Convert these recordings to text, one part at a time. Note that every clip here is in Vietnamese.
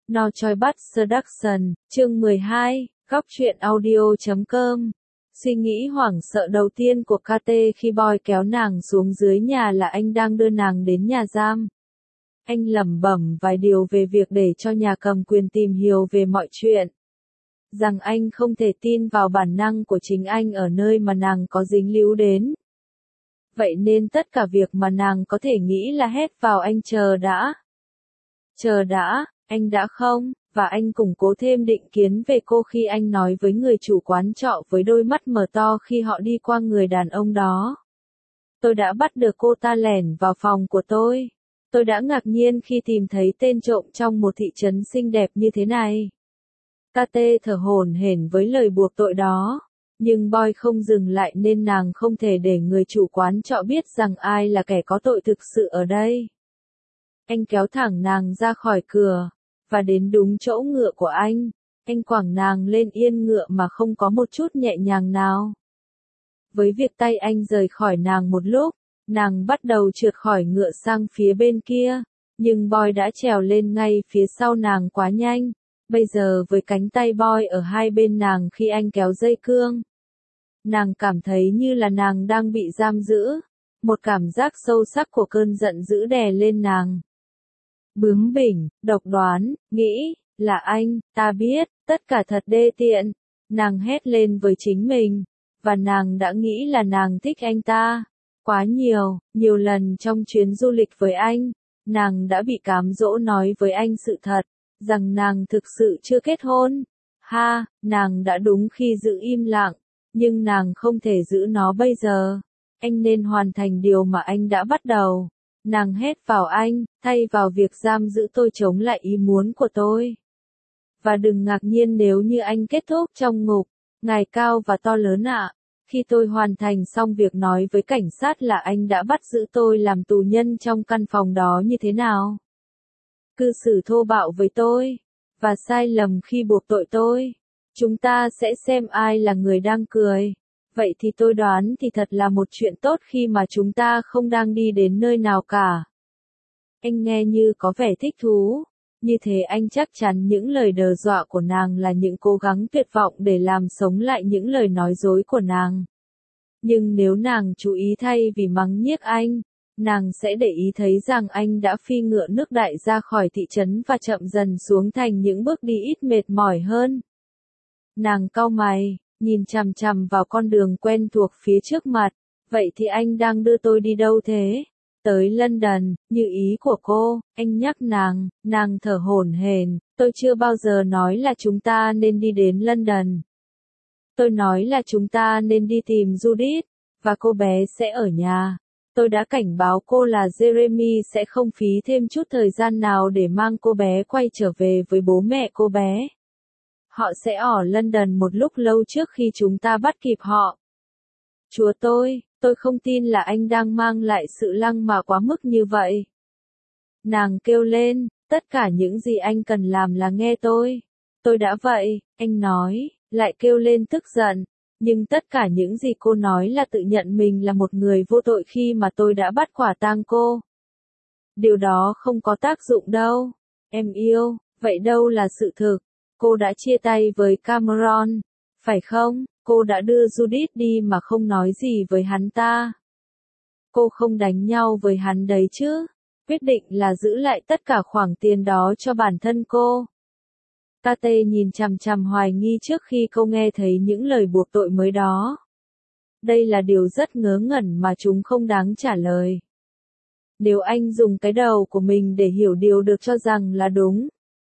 No Choi Bắt Seduction, chương 12, góc truyện audio.com. Suy nghĩ hoảng sợ đầu tiên của KT khi Boy kéo nàng xuống dưới nhà là anh đang đưa nàng đến nhà giam. Anh lẩm bẩm vài điều về việc để cho nhà cầm quyền tìm hiểu về mọi chuyện. Rằng anh không thể tin vào bản năng của chính anh ở nơi mà nàng có dính líu đến. Vậy nên tất cả việc mà nàng có thể nghĩ là hét vào anh chờ đã. Chờ đã, anh đã không, và anh củng cố thêm định kiến về cô khi anh nói với người chủ quán trọ với đôi mắt mở to khi họ đi qua người đàn ông đó. Tôi đã bắt được cô ta lẻn vào phòng của tôi. Tôi đã ngạc nhiên khi tìm thấy tên trộm trong một thị trấn xinh đẹp như thế này. KT thở hổn hển với lời buộc tội đó. Nhưng Boy không dừng lại nên nàng không thể để người chủ quán trọ biết rằng ai là kẻ có tội thực sự ở đây. Anh kéo thẳng nàng ra khỏi cửa, và đến đúng chỗ ngựa của anh quẳng nàng lên yên ngựa mà không có một chút nhẹ nhàng nào. Với việc tay anh rời khỏi nàng một lúc, nàng bắt đầu trượt khỏi ngựa sang phía bên kia, nhưng Boy đã trèo lên ngay phía sau nàng quá nhanh, bây giờ với cánh tay Boy ở hai bên nàng khi anh kéo dây cương. Nàng cảm thấy như là nàng đang bị giam giữ, một cảm giác sâu sắc của cơn giận dữ đè lên nàng. Bướng bỉnh, độc đoán, nghĩ, là anh, ta biết, tất cả thật đê tiện, nàng hét lên với chính mình, và nàng đã nghĩ là nàng thích anh ta, quá nhiều lần trong chuyến du lịch với anh, nàng đã bị cám dỗ nói với anh sự thật, rằng nàng thực sự chưa kết hôn, nàng đã đúng khi giữ im lặng, nhưng nàng không thể giữ nó bây giờ, anh nên hoàn thành điều mà anh đã bắt đầu. Nàng hét vào anh, thay vào việc giam giữ tôi chống lại ý muốn của tôi. Và đừng ngạc nhiên nếu như anh kết thúc trong ngục, ngài cao và to lớn ạ. Khi tôi hoàn thành xong việc nói với cảnh sát là anh đã bắt giữ tôi làm tù nhân trong căn phòng đó như thế nào. Cư xử thô bạo với tôi, và sai lầm khi buộc tội tôi. Chúng ta sẽ xem ai là người đang cười. Vậy thì tôi đoán thì thật là một chuyện tốt khi mà chúng ta không đang đi đến nơi nào cả. Anh nghe như có vẻ thích thú. Như thế anh chắc chắn những lời đe dọa của nàng là những cố gắng tuyệt vọng để làm sống lại những lời nói dối của nàng. Nhưng nếu nàng chú ý thay vì mắng nhiếc anh, nàng sẽ để ý thấy rằng anh đã phi ngựa nước đại ra khỏi thị trấn và chậm dần xuống thành những bước đi ít mệt mỏi hơn. Nàng cau mày, nhìn chằm chằm vào con đường quen thuộc phía trước mặt, vậy thì anh đang đưa tôi đi đâu thế? Tới London, như ý của cô, anh nhắc nàng thở hổn hển, tôi chưa bao giờ nói là chúng ta nên đi đến London. Tôi nói là chúng ta nên đi tìm Judith, và cô bé sẽ ở nhà. Tôi đã cảnh báo cô là Jeremy sẽ không phí thêm chút thời gian nào để mang cô bé quay trở về với bố mẹ cô bé. Họ sẽ ở London một lúc lâu trước khi chúng ta bắt kịp họ. Chúa tôi không tin là anh đang mang lại sự lăng mạ quá mức như vậy. Nàng kêu lên, tất cả những gì anh cần làm là nghe tôi. Tôi đã vậy, anh nói, lại kêu lên tức giận. Nhưng tất cả những gì cô nói là tự nhận mình là một người vô tội khi mà tôi đã bắt quả tang cô. Điều đó không có tác dụng đâu. Em yêu, vậy đâu là sự thực? Cô đã chia tay với Cameron, phải không? Cô đã đưa Judith đi mà không nói gì với hắn ta. Cô không đánh nhau với hắn đấy chứ? Quyết định là giữ lại tất cả khoản tiền đó cho bản thân cô. KT nhìn chằm chằm hoài nghi trước khi cô nghe thấy những lời buộc tội mới đó. Đây là điều rất ngớ ngẩn mà chúng không đáng trả lời. Nếu anh dùng cái đầu của mình để hiểu điều được cho rằng là đúng.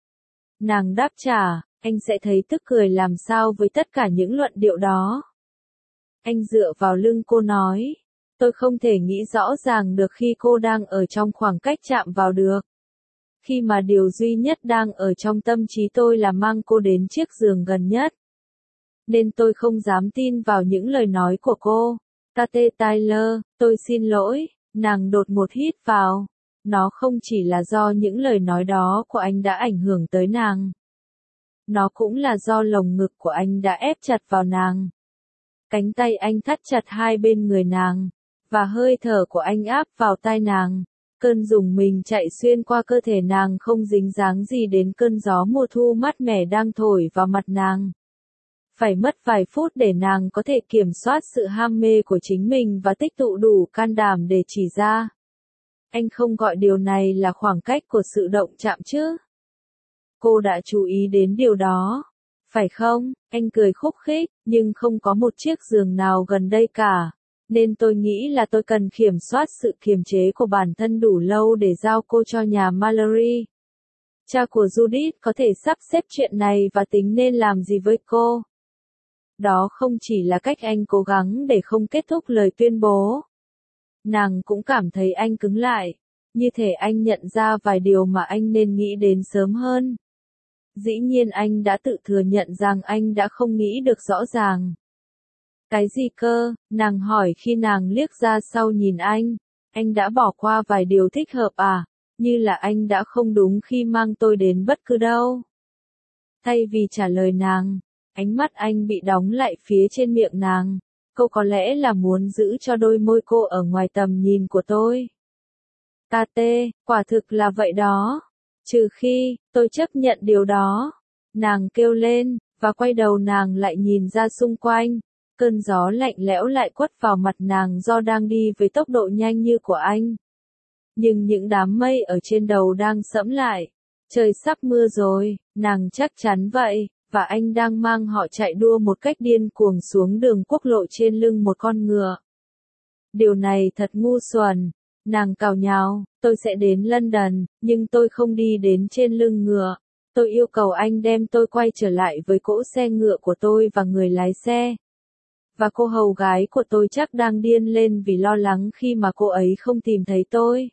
Nàng đáp trả, anh sẽ thấy tức cười làm sao với tất cả những luận điệu đó. Anh dựa vào lưng cô nói, tôi không thể nghĩ rõ ràng được khi cô đang ở trong khoảng cách chạm vào được. Khi mà điều duy nhất đang ở trong tâm trí tôi là mang cô đến chiếc giường gần nhất. Nên tôi không dám tin vào những lời nói của cô. KT Tyler, tôi xin lỗi, nàng đột ngột hít vào. Nó không chỉ là do những lời nói đó của anh đã ảnh hưởng tới nàng. Nó cũng là do lồng ngực của anh đã ép chặt vào nàng. Cánh tay anh thắt chặt hai bên người nàng, và hơi thở của anh áp vào tai nàng. Cơn rùng mình chạy xuyên qua cơ thể nàng không dính dáng gì đến cơn gió mùa thu mát mẻ đang thổi vào mặt nàng. Phải mất vài phút để nàng có thể kiểm soát sự ham mê của chính mình và tích tụ đủ can đảm để chỉ ra. Anh không gọi điều này là khoảng cách của sự động chạm chứ? Cô đã chú ý đến điều đó, phải không? Anh cười khúc khích, nhưng không có một chiếc giường nào gần đây cả. Nên tôi nghĩ là tôi cần kiểm soát sự kiềm chế của bản thân đủ lâu để giao cô cho nhà Mallory. Cha của Judith có thể sắp xếp chuyện này và tính nên làm gì với cô. Đó không chỉ là cách anh cố gắng để không kết thúc lời tuyên bố. Nàng cũng cảm thấy anh cứng lại, như thể anh nhận ra vài điều mà anh nên nghĩ đến sớm hơn. Dĩ nhiên anh đã tự thừa nhận rằng anh đã không nghĩ được rõ ràng. Cái gì cơ? Nàng hỏi khi nàng liếc ra sau nhìn anh. Anh đã bỏ qua vài điều thích hợp à? Như là anh đã không đúng khi mang tôi đến bất cứ đâu. Thay vì trả lời nàng, ánh mắt anh bị đóng lại phía trên miệng nàng. Cô có lẽ là muốn giữ cho đôi môi cô ở ngoài tầm nhìn của tôi. KT, quả thực là vậy đó. Trừ khi, tôi chấp nhận điều đó. Nàng kêu lên, và quay đầu nàng lại nhìn ra xung quanh. Cơn gió lạnh lẽo lại quất vào mặt nàng do đang đi với tốc độ nhanh như của anh. Nhưng những đám mây ở trên đầu đang sẫm lại. Trời sắp mưa rồi, nàng chắc chắn vậy, và anh đang mang họ chạy đua một cách điên cuồng xuống đường quốc lộ trên lưng một con ngựa. Điều này thật ngu xuẩn. Nàng cào nhào, tôi sẽ đến London, nhưng tôi không đi đến trên lưng ngựa. Tôi yêu cầu anh đem tôi quay trở lại với cỗ xe ngựa của tôi và người lái xe. Và cô hầu gái của tôi chắc đang điên lên vì lo lắng khi mà cô ấy không tìm thấy tôi.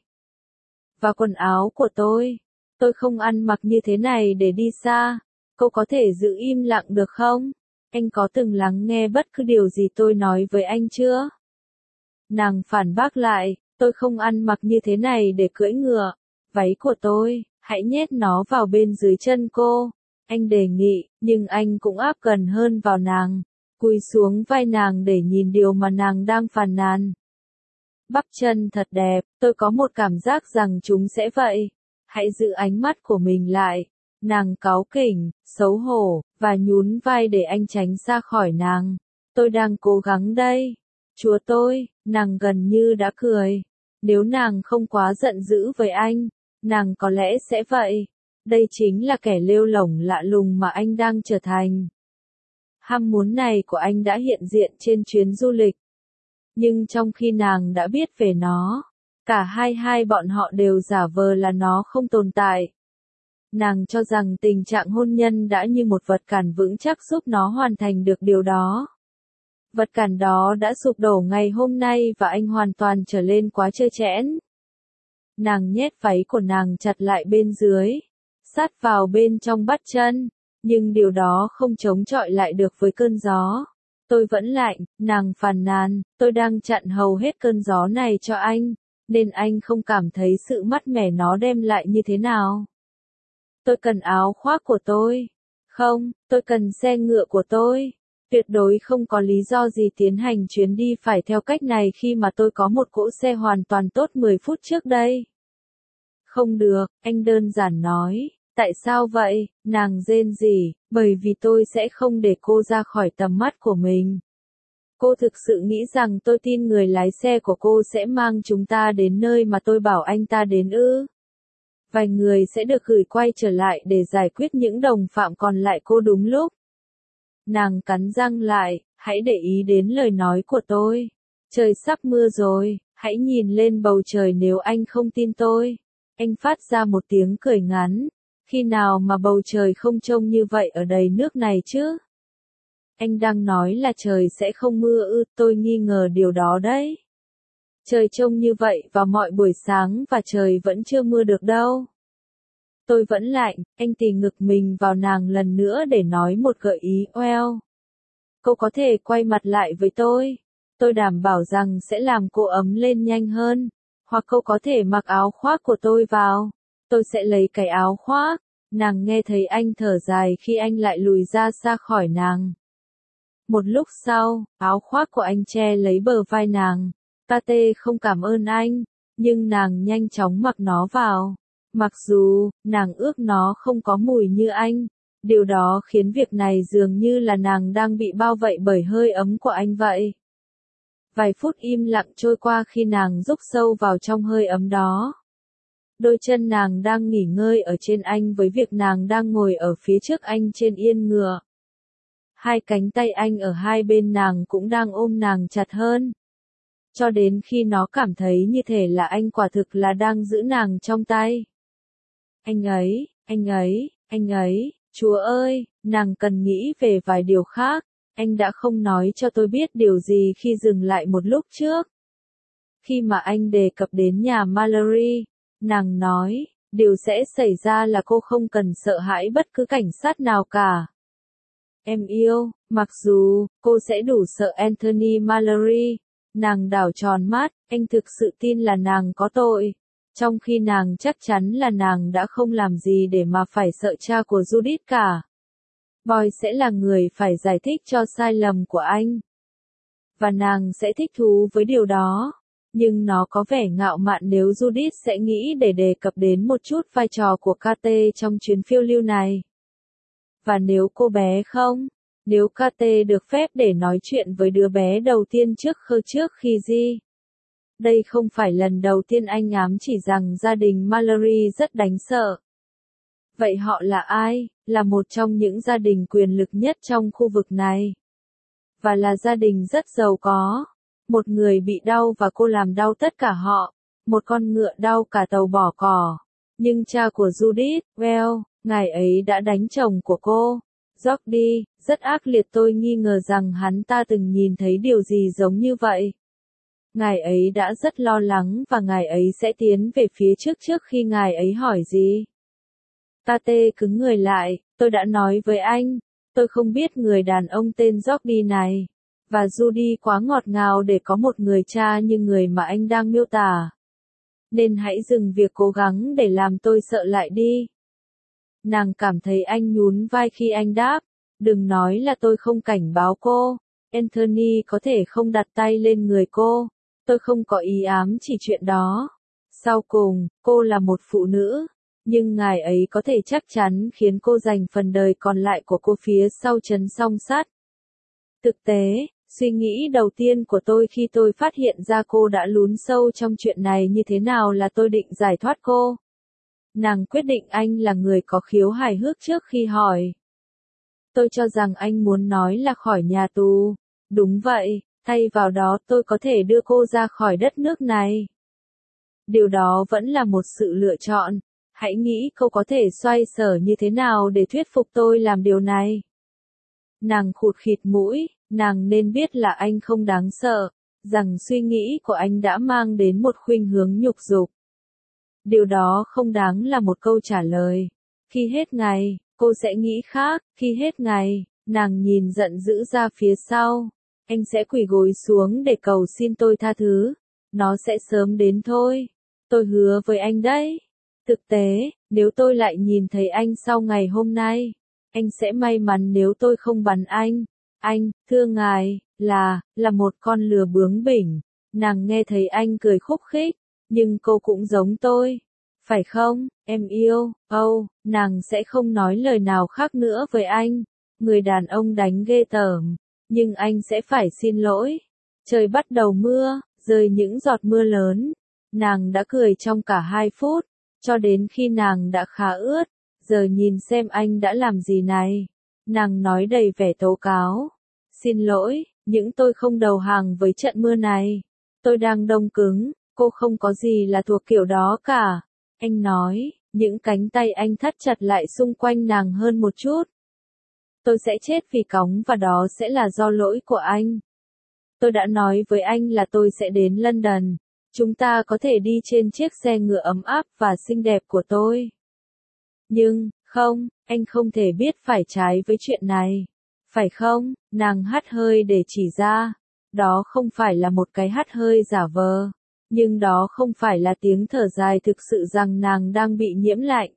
Và quần áo của tôi không ăn mặc như thế này để đi xa. Cô có thể giữ im lặng được không? Anh có từng lắng nghe bất cứ điều gì tôi nói với anh chưa? Nàng phản bác lại, tôi không ăn mặc như thế này để cưỡi ngựa. Váy của tôi, hãy nhét nó vào bên dưới chân cô. Anh đề nghị, nhưng anh cũng áp gần hơn vào nàng. Cúi xuống vai nàng để nhìn điều mà nàng đang phàn nàn. Bắp chân thật đẹp, tôi có một cảm giác rằng chúng sẽ vậy. Hãy giữ ánh mắt của mình lại. Nàng cáu kỉnh, xấu hổ, và nhún vai để anh tránh xa khỏi nàng. Tôi đang cố gắng đây. Chúa tôi, nàng gần như đã cười. Nếu nàng không quá giận dữ với anh, nàng có lẽ sẽ vậy. Đây chính là kẻ lêu lổng lạ lùng mà anh đang trở thành. Ham muốn này của anh đã hiện diện trên chuyến du lịch. Nhưng trong khi nàng đã biết về nó, cả hai bọn họ đều giả vờ là nó không tồn tại. Nàng cho rằng tình trạng hôn nhân đã như một vật cản vững chắc giúp nó hoàn thành được điều đó. Vật cản đó đã sụp đổ ngày hôm nay và anh hoàn toàn trở lên quá trơ trẽn. Nàng nhét váy của nàng chặt lại bên dưới, sát vào bên trong bắp chân, nhưng điều đó không chống chọi lại được với cơn gió. Tôi vẫn lạnh, nàng phàn nàn, tôi đang chặn hầu hết cơn gió này cho anh, nên anh không cảm thấy sự mát mẻ nó đem lại như thế nào. Tôi cần áo khoác của tôi. Không, tôi cần xe ngựa của tôi. Tuyệt đối không có lý do gì tiến hành chuyến đi phải theo cách này khi mà tôi có một cỗ xe hoàn toàn tốt 10 phút trước đây. Không được, anh đơn giản nói. Tại sao vậy? Nàng rên rỉ, bởi vì tôi sẽ không để cô ra khỏi tầm mắt của mình. Cô thực sự nghĩ rằng tôi tin người lái xe của cô sẽ mang chúng ta đến nơi mà tôi bảo anh ta đến ư? Vài người sẽ được gửi quay trở lại để giải quyết những đồng phạm còn lại cô đúng lúc. Nàng cắn răng lại, hãy để ý đến lời nói của tôi. Trời sắp mưa rồi, hãy nhìn lên bầu trời nếu anh không tin tôi. Anh phát ra một tiếng cười ngắn. Khi nào mà bầu trời không trông như vậy ở đầy nước này chứ? Anh đang nói là trời sẽ không mưa ư, tôi nghi ngờ điều đó đấy. Trời trông như vậy vào mọi buổi sáng và trời vẫn chưa mưa được đâu. Tôi vẫn lạnh, anh tì ngực mình vào nàng lần nữa để nói một gợi ý, well. Cô có thể quay mặt lại với tôi đảm bảo rằng sẽ làm cô ấm lên nhanh hơn. Hoặc cô có thể mặc áo khoác của tôi vào. Tôi sẽ lấy cái áo khoác. Nàng nghe thấy anh thở dài khi anh lại lùi ra xa khỏi nàng. Một lúc sau, áo khoác của anh che lấy bờ vai nàng. KT không cảm ơn anh, nhưng nàng nhanh chóng mặc nó vào. Mặc dù, nàng ước nó không có mùi như anh, điều đó khiến việc này dường như là nàng đang bị bao vây bởi hơi ấm của anh vậy. Vài phút im lặng trôi qua khi nàng rúc sâu vào trong hơi ấm đó. Đôi chân nàng đang nghỉ ngơi ở trên anh với việc nàng đang ngồi ở phía trước anh trên yên ngựa. Hai cánh tay anh ở hai bên nàng cũng đang ôm nàng chặt hơn. Cho đến khi nó cảm thấy như thể là anh quả thực là đang giữ nàng trong tay. Anh ấy, anh ấy, anh ấy, Chúa ơi, nàng cần nghĩ về vài điều khác. Anh đã không nói cho tôi biết điều gì khi dừng lại một lúc trước. Khi mà anh đề cập đến nhà Mallory, nàng nói, điều sẽ xảy ra là cô không cần sợ hãi bất cứ cảnh sát nào cả. Em yêu, mặc dù, cô sẽ đủ sợ Anthony Mallory. Nàng đảo tròn mắt, anh thực sự tin là nàng có tội. Trong khi nàng chắc chắn là nàng đã không làm gì để mà phải sợ cha của Judith cả. Boy sẽ là người phải giải thích cho sai lầm của anh. Và nàng sẽ thích thú với điều đó. Nhưng nó có vẻ ngạo mạn nếu Judith sẽ nghĩ để đề cập đến một chút vai trò của KT trong chuyến phiêu lưu này. Và nếu cô bé không, nếu KT được phép để nói chuyện với đứa bé đầu tiên trước khi gì. Đây không phải lần đầu tiên anh ám chỉ rằng gia đình Mallory rất đáng sợ. Vậy họ là ai? Là một trong những gia đình quyền lực nhất trong khu vực này. Và là gia đình rất giàu có. Một người bị đau và cô làm đau tất cả họ. Một con ngựa đau cả tàu bỏ cỏ. Nhưng cha của Judith, well, ngài ấy đã đánh chồng của cô. Jordi, rất ác liệt, tôi nghi ngờ rằng hắn ta từng nhìn thấy điều gì giống như vậy. Ngài ấy đã rất lo lắng và ngài ấy sẽ tiến về phía trước khi ngài ấy hỏi gì. Tate cứng người lại, tôi đã nói với anh, tôi không biết người đàn ông tên Jordi này. Và Judy quá ngọt ngào để có một người cha như người mà anh đang miêu tả. Nên hãy dừng việc cố gắng để làm tôi sợ lại đi. Nàng cảm thấy anh nhún vai khi anh đáp, đừng nói là tôi không cảnh báo cô. Anthony có thể không đặt tay lên người cô. Tôi không có ý ám chỉ chuyện đó. Sau cùng, cô là một phụ nữ. Nhưng ngài ấy có thể chắc chắn khiến cô dành phần đời còn lại của cô phía sau trấn song sắt. Thực tế, suy nghĩ đầu tiên của tôi khi tôi phát hiện ra cô đã lún sâu trong chuyện này như thế nào là tôi định giải thoát cô. Nàng quyết định anh là người có khiếu hài hước trước khi hỏi. Tôi cho rằng anh muốn nói là khỏi nhà tù. Đúng vậy, thay vào đó tôi có thể đưa cô ra khỏi đất nước này. Điều đó vẫn là một sự lựa chọn. Hãy nghĩ cô có thể xoay sở như thế nào để thuyết phục tôi làm điều này. Nàng khụt khịt mũi, nàng nên biết là anh không đáng sợ, rằng suy nghĩ của anh đã mang đến một khuynh hướng nhục dục. Điều đó không đáng là một câu trả lời. Khi hết ngày, cô sẽ nghĩ khác, khi hết ngày, nàng nhìn giận dữ ra phía sau. Anh sẽ quỳ gối xuống để cầu xin tôi tha thứ. Nó sẽ sớm đến thôi. Tôi hứa với anh đấy. Thực tế, nếu tôi lại nhìn thấy anh sau ngày hôm nay, anh sẽ may mắn nếu tôi không bắn anh. Anh, thưa ngài, là một con lừa bướng bỉnh. Nàng nghe thấy anh cười khúc khích, nhưng cô cũng giống tôi. Phải không, em yêu, nàng sẽ không nói lời nào khác nữa với anh. Người đàn ông đánh ghê tởm, nhưng anh sẽ phải xin lỗi. Trời bắt đầu mưa, rơi những giọt mưa lớn. Nàng đã cười trong cả 2 phút, cho đến khi nàng đã khá ướt. Giờ nhìn xem anh đã làm gì này. Nàng nói đầy vẻ tố cáo. Xin lỗi, những tôi không đầu hàng với trận mưa này. Tôi đang đông cứng, cô không có gì là thuộc kiểu đó cả. Anh nói, những cánh tay anh thắt chặt lại xung quanh nàng hơn một chút. Tôi sẽ chết vì cóng và đó sẽ là do lỗi của anh. Tôi đã nói với anh là tôi sẽ đến London. Chúng ta có thể đi trên chiếc xe ngựa ấm áp và xinh đẹp của tôi. Nhưng, không, anh không thể biết phải trái với chuyện này. Phải không? Nàng hắt hơi để chỉ ra. Đó không phải là một cái hắt hơi giả vờ. Nhưng đó không phải là tiếng thở dài thực sự rằng nàng đang bị nhiễm lạnh.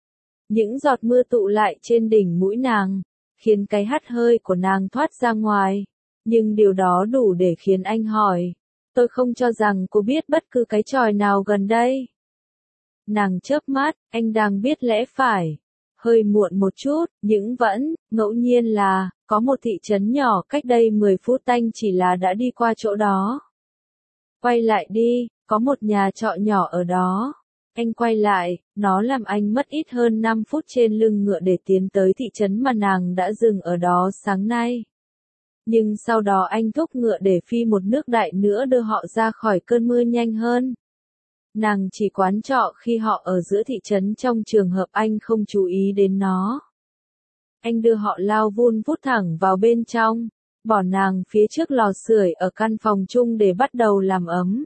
Những giọt mưa tụ lại trên đỉnh mũi nàng, khiến cái hắt hơi của nàng thoát ra ngoài. Nhưng điều đó đủ để khiến anh hỏi. Tôi không cho rằng cô biết bất cứ cái tròi nào gần đây. Nàng chớp mắt, anh đang biết lẽ phải. Hơi muộn một chút, nhưng vẫn, ngẫu nhiên là, có một thị trấn nhỏ cách đây 10 phút anh chỉ là đã đi qua chỗ đó. Quay lại đi, có một nhà trọ nhỏ ở đó. Anh quay lại, nó làm anh mất ít hơn 5 phút trên lưng ngựa để tiến tới thị trấn mà nàng đã dừng ở đó sáng nay. Nhưng sau đó anh thúc ngựa để phi một nước đại nữa đưa họ ra khỏi cơn mưa nhanh hơn. Nàng chỉ quán trọ khi họ ở giữa thị trấn trong trường hợp anh không chú ý đến nó. Anh đưa họ lao vun vút thẳng vào bên trong, bỏ nàng phía trước lò sưởi ở căn phòng chung để bắt đầu làm ấm.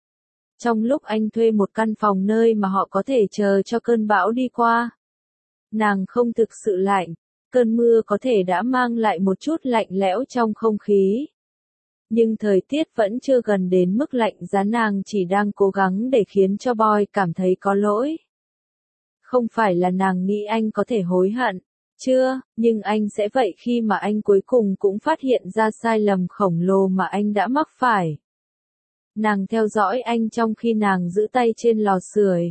Trong lúc anh thuê một căn phòng nơi mà họ có thể chờ cho cơn bão đi qua. Nàng không thực sự lạnh, cơn mưa có thể đã mang lại một chút lạnh lẽo trong không khí. Nhưng thời tiết vẫn chưa gần đến mức lạnh giá, nàng chỉ đang cố gắng để khiến cho Boy cảm thấy có lỗi. Không phải là nàng nghĩ anh có thể hối hận, chưa, nhưng anh sẽ vậy khi mà anh cuối cùng cũng phát hiện ra sai lầm khổng lồ mà anh đã mắc phải. Nàng theo dõi anh trong khi nàng giữ tay trên lò sưởi.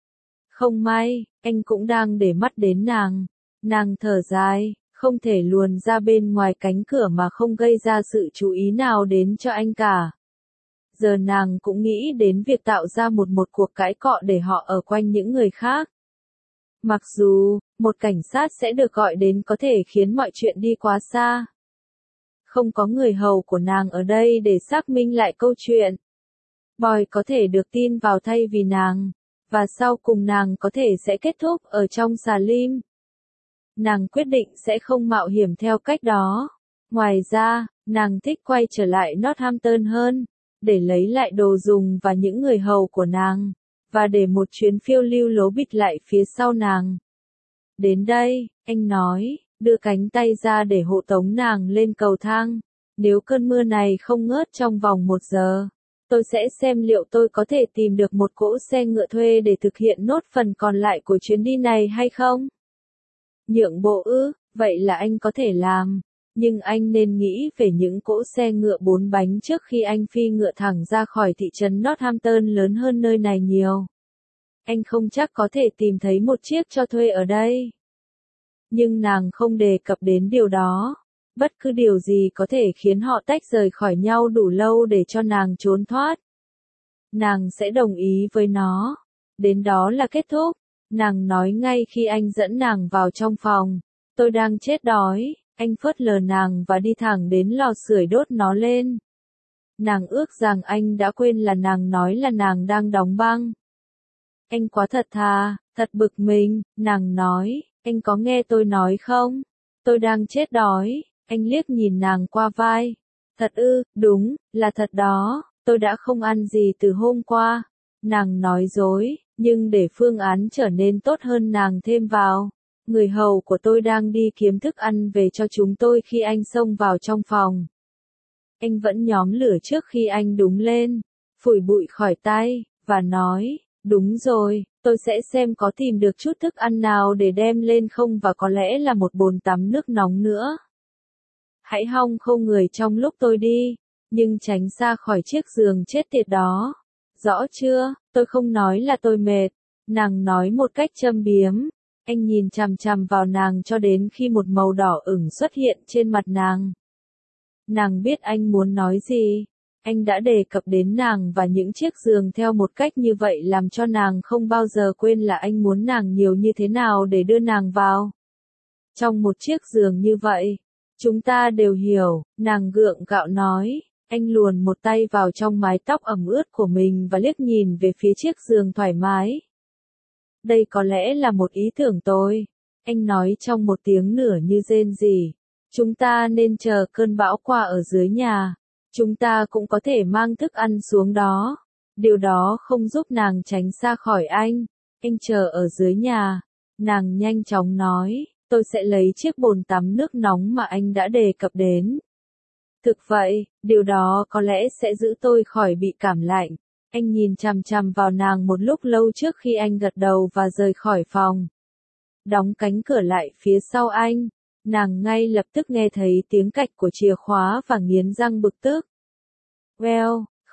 Không may, anh cũng đang để mắt đến nàng. Nàng thở dài, không thể luồn ra bên ngoài cánh cửa mà không gây ra sự chú ý nào đến cho anh cả. Giờ nàng cũng nghĩ đến việc tạo ra một cuộc cãi cọ để họ ở quanh những người khác. Mặc dù, một cảnh sát sẽ được gọi đến có thể khiến mọi chuyện đi quá xa. Không có người hầu của nàng ở đây để xác minh lại câu chuyện. Boy có thể được tin vào thay vì nàng, và sau cùng nàng có thể sẽ kết thúc ở trong xà lim. Nàng quyết định sẽ không mạo hiểm theo cách đó. Ngoài ra, nàng thích quay trở lại Northampton hơn, để lấy lại đồ dùng và những người hầu của nàng, và để một chuyến phiêu lưu lố bịch lại phía sau nàng. Đến đây, anh nói, đưa cánh tay ra để hộ tống nàng lên cầu thang. Nếu cơn mưa này không ngớt trong vòng 1 giờ, tôi sẽ xem liệu tôi có thể tìm được một cỗ xe ngựa thuê để thực hiện nốt phần còn lại của chuyến đi này hay không. Nhượng bộ ư, vậy là anh có thể làm, nhưng anh nên nghĩ về những cỗ xe ngựa 4 bánh trước khi anh phi ngựa thẳng ra khỏi thị trấn Northampton lớn hơn nơi này nhiều. Anh không chắc có thể tìm thấy một chiếc cho thuê ở đây. Nhưng nàng không đề cập đến điều đó. Bất cứ điều gì có thể khiến họ tách rời khỏi nhau đủ lâu để cho nàng trốn thoát. Nàng sẽ đồng ý với nó. Đến đó là kết thúc. Nàng nói ngay khi anh dẫn nàng vào trong phòng. Tôi đang chết đói. Anh phớt lờ nàng và đi thẳng đến lò sưởi đốt nó lên. Nàng ước rằng anh đã quên là nàng nói là nàng đang đóng băng. Anh quá thật thà, thật bực mình, nàng nói, anh có nghe tôi nói không? Tôi đang chết đói. Anh liếc nhìn nàng qua vai. Thật ư, đúng, là thật đó, tôi đã không ăn gì từ hôm qua. Nàng nói dối, nhưng để phương án trở nên tốt hơn nàng thêm vào. Người hầu của tôi đang đi kiếm thức ăn về cho chúng tôi khi anh xông vào trong phòng. Anh vẫn nhóm lửa trước khi anh đúng lên, phủi bụi khỏi tay, và nói, đúng rồi, tôi sẽ xem có tìm được chút thức ăn nào để đem lên không và có lẽ là một bồn tắm nước nóng nữa. Hãy hong khô người trong lúc tôi đi, nhưng tránh xa khỏi chiếc giường chết tiệt đó. Rõ chưa, tôi không nói là tôi mệt. Nàng nói một cách châm biếm. Anh nhìn chằm chằm vào nàng cho đến khi một màu đỏ ửng xuất hiện trên mặt nàng. Nàng biết anh muốn nói gì. Anh đã đề cập đến nàng và những chiếc giường theo một cách như vậy làm cho nàng không bao giờ quên là anh muốn nàng nhiều như thế nào để đưa nàng vào. Trong một chiếc giường như vậy. Chúng ta đều hiểu, nàng gượng gạo nói, anh luồn một tay vào trong mái tóc ẩm ướt của mình và liếc nhìn về phía chiếc giường thoải mái. Đây có lẽ là một ý tưởng tôi, anh nói trong một tiếng nửa như rên rỉ. Chúng ta nên chờ cơn bão qua ở dưới nhà, chúng ta cũng có thể mang thức ăn xuống đó. Điều đó không giúp nàng tránh xa khỏi anh chờ ở dưới nhà, nàng nhanh chóng nói. Tôi sẽ lấy chiếc bồn tắm nước nóng mà anh đã đề cập đến. Thực vậy, điều đó có lẽ sẽ giữ tôi khỏi bị cảm lạnh. Anh nhìn chằm chằm vào nàng một lúc lâu trước khi anh gật đầu và rời khỏi phòng. Đóng cánh cửa lại phía sau anh. Nàng ngay lập tức nghe thấy tiếng cạch của chìa khóa và nghiến răng bực tức. Well,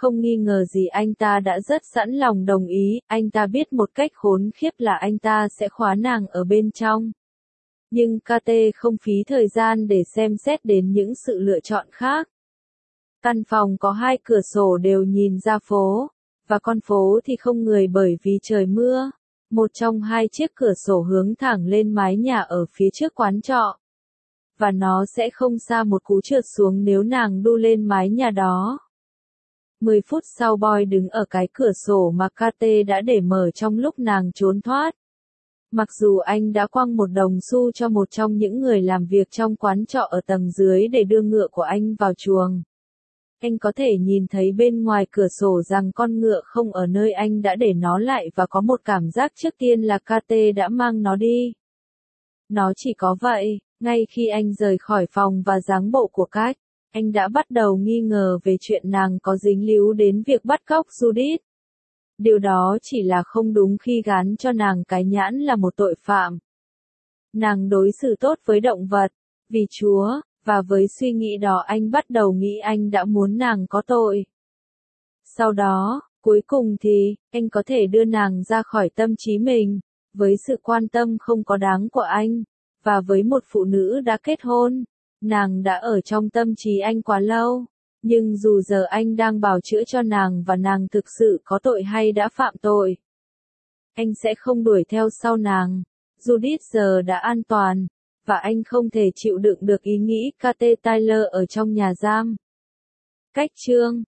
Không nghi ngờ gì anh ta đã rất sẵn lòng đồng ý, anh ta biết một cách khốn khiếp là anh ta sẽ khóa nàng ở bên trong. Nhưng KT không phí thời gian để xem xét đến những sự lựa chọn khác. Căn phòng có 2 cửa sổ đều nhìn ra phố, và con phố thì không người bởi vì trời mưa. Một trong 2 chiếc cửa sổ hướng thẳng lên mái nhà ở phía trước quán trọ. Và nó sẽ không xa một cú trượt xuống nếu nàng đu lên mái nhà đó. 10 phút sau Boy đứng ở cái cửa sổ mà KT đã để mở trong lúc nàng trốn thoát. Mặc dù anh đã quăng một đồng xu cho một trong những người làm việc trong quán trọ ở tầng dưới để đưa ngựa của anh vào chuồng. Anh có thể nhìn thấy bên ngoài cửa sổ rằng con ngựa không ở nơi anh đã để nó lại và có một cảm giác trước tiên là KT đã mang nó đi. Nó chỉ có vậy, ngay khi anh rời khỏi phòng và dáng bộ của Cách, anh đã bắt đầu nghi ngờ về chuyện nàng có dính líu đến việc bắt cóc Judith. Điều đó chỉ là không đúng khi gán cho nàng cái nhãn là một tội phạm. Nàng đối xử tốt với động vật, vì Chúa, và với suy nghĩ đó anh bắt đầu nghĩ anh đã muốn nàng có tội. Sau đó, cuối cùng thì, anh có thể đưa nàng ra khỏi tâm trí mình, với sự quan tâm không có đáng của anh, và với một phụ nữ đã kết hôn, nàng đã ở trong tâm trí anh quá lâu. Nhưng dù giờ anh đang bào chữa cho nàng và nàng thực sự có tội hay đã phạm tội, anh sẽ không đuổi theo sau nàng. Judith giờ đã an toàn, và anh không thể chịu đựng được ý nghĩ KT Tyler ở trong nhà giam. Cách chương